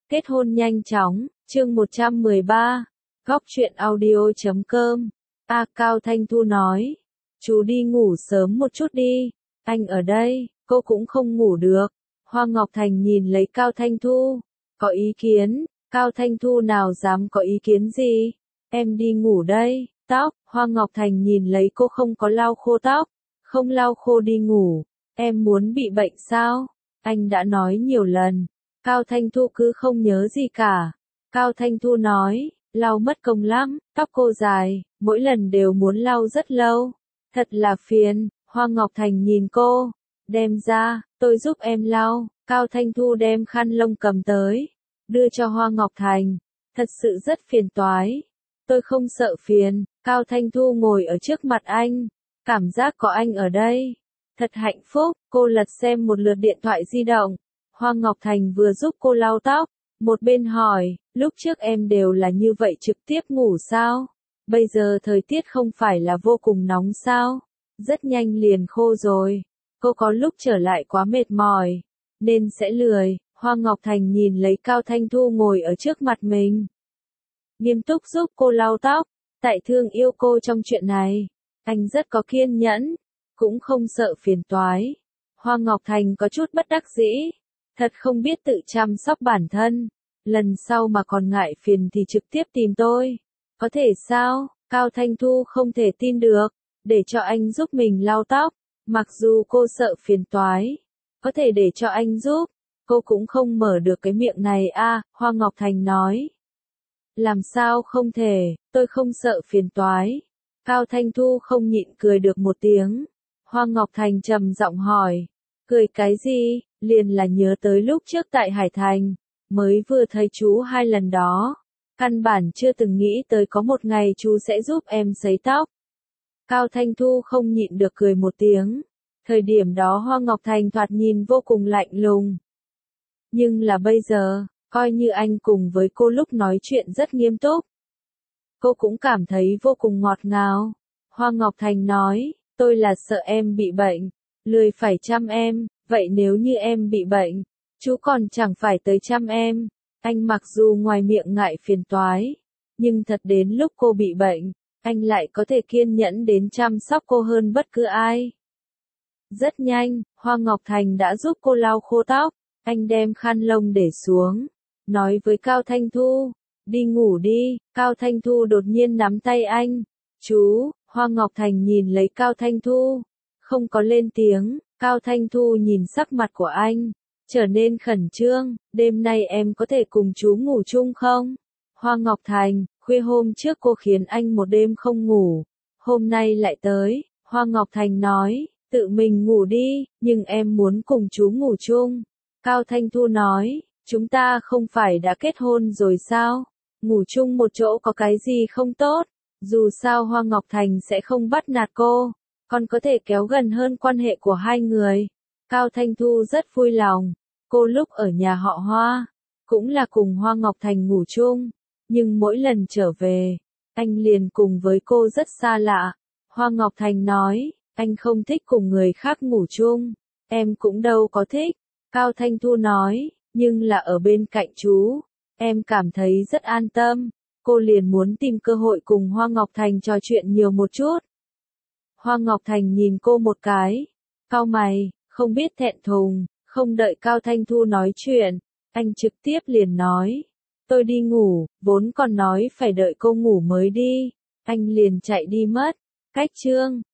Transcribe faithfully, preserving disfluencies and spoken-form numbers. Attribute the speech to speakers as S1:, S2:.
S1: Kết hôn nhanh chóng, chương một trăm mười ba, góc truyện audio chấm com. A Cao Thanh Thu nói, chú đi ngủ sớm một chút đi, anh ở đây, cô cũng không ngủ được. Hoa Ngọc Thành nhìn lấy Cao Thanh Thu, có ý kiến, Cao Thanh Thu nào dám có ý kiến gì, em đi ngủ đây, tóc, Hoa Ngọc Thành nhìn lấy cô không có lau khô tóc, không lau khô đi ngủ, em muốn bị bệnh sao, anh đã nói nhiều lần. Cao Thanh Thu cứ không nhớ gì cả. Cao Thanh Thu nói, lau mất công lắm, tóc cô dài, mỗi lần đều muốn lau rất lâu. Thật là phiền, Hoa Ngọc Thành nhìn cô, đem ra, tôi giúp em lau. Cao Thanh Thu đem khăn lông cầm tới, đưa cho Hoa Ngọc Thành, thật sự rất phiền toái. Tôi không sợ phiền, Cao Thanh Thu ngồi ở trước mặt anh, cảm giác có anh ở đây. Thật hạnh phúc, cô lật xem một lượt điện thoại di động. Hoa Ngọc Thành vừa giúp cô lau tóc, một bên hỏi, lúc trước em đều là như vậy trực tiếp ngủ sao? Bây giờ thời tiết không phải là vô cùng nóng sao? Rất nhanh liền khô rồi. Cô có lúc trở lại quá mệt mỏi, nên sẽ lười. Hoa Ngọc Thành nhìn lấy Cao Thanh Thu ngồi ở trước mặt mình, nghiêm túc giúp cô lau tóc. Tại thương yêu cô trong chuyện này, anh rất có kiên nhẫn, cũng không sợ phiền toái. Hoa Ngọc Thành có chút bất đắc dĩ. Thật không biết tự chăm sóc bản thân, lần sau mà còn ngại phiền thì trực tiếp tìm tôi. Có thể sao? Cao Thanh Thu không thể tin được, để cho anh giúp mình lau tóc, mặc dù cô sợ phiền toái, có thể để cho anh giúp, cô cũng không mở được cái miệng này a. À, Hoa Ngọc Thành nói. Làm sao không thể, tôi không sợ phiền toái. Cao Thanh Thu không nhịn cười được một tiếng. Hoa Ngọc Thành trầm giọng hỏi, cười cái gì? Liền là nhớ tới lúc trước tại Hải Thành, mới vừa thấy chú hai lần đó, căn bản chưa từng nghĩ tới có một ngày chú sẽ giúp em sấy tóc. Cao Thanh Thu không nhịn được cười một tiếng, thời điểm đó Hoa Ngọc Thành thoạt nhìn vô cùng lạnh lùng. Nhưng là bây giờ, coi như anh cùng với cô lúc nói chuyện rất nghiêm túc, cô cũng cảm thấy vô cùng ngọt ngào. Hoa Ngọc Thành nói, tôi là sợ em bị bệnh, lười phải chăm em. Vậy nếu như em bị bệnh, chú còn chẳng phải tới chăm em. Anh mặc dù ngoài miệng ngại phiền toái, nhưng thật đến lúc cô bị bệnh, anh lại có thể kiên nhẫn đến chăm sóc cô hơn bất cứ ai. Rất nhanh, Hoa Ngọc Thành đã giúp cô lau khô tóc, anh đem khăn lông để xuống, nói với Cao Thanh Thu, đi ngủ đi. Cao Thanh Thu đột nhiên nắm tay anh, chú. Hoa Ngọc Thành nhìn lấy Cao Thanh Thu, không có lên tiếng. Cao Thanh Thu nhìn sắc mặt của anh, trở nên khẩn trương, đêm nay em có thể cùng chú ngủ chung không? Hoa Ngọc Thành, khuya hôm trước cô khiến anh một đêm không ngủ, hôm nay lại tới. Hoa Ngọc Thành nói, tự mình ngủ đi, nhưng em muốn cùng chú ngủ chung. Cao Thanh Thu nói, chúng ta không phải đã kết hôn rồi sao? Ngủ chung một chỗ có cái gì không tốt? Dù sao Hoa Ngọc Thành sẽ không bắt nạt cô, còn có thể kéo gần hơn quan hệ của hai người. Cao Thanh Thu rất vui lòng, cô lúc ở nhà họ Hoa, cũng là cùng Hoa Ngọc Thành ngủ chung, nhưng mỗi lần trở về, anh liền cùng với cô rất xa lạ. Hoa Ngọc Thành nói, anh không thích cùng người khác ngủ chung, em cũng đâu có thích. Cao Thanh Thu nói, nhưng là ở bên cạnh chú, em cảm thấy rất an tâm. Cô liền muốn tìm cơ hội cùng Hoa Ngọc Thành trò chuyện nhiều một chút. Hoa Ngọc Thành nhìn cô một cái, cau mày, không biết thẹn thùng, không đợi Cao Thanh Thu nói chuyện, anh trực tiếp liền nói, tôi đi ngủ, vốn còn nói phải đợi cô ngủ mới đi, anh liền chạy đi mất. Cách chương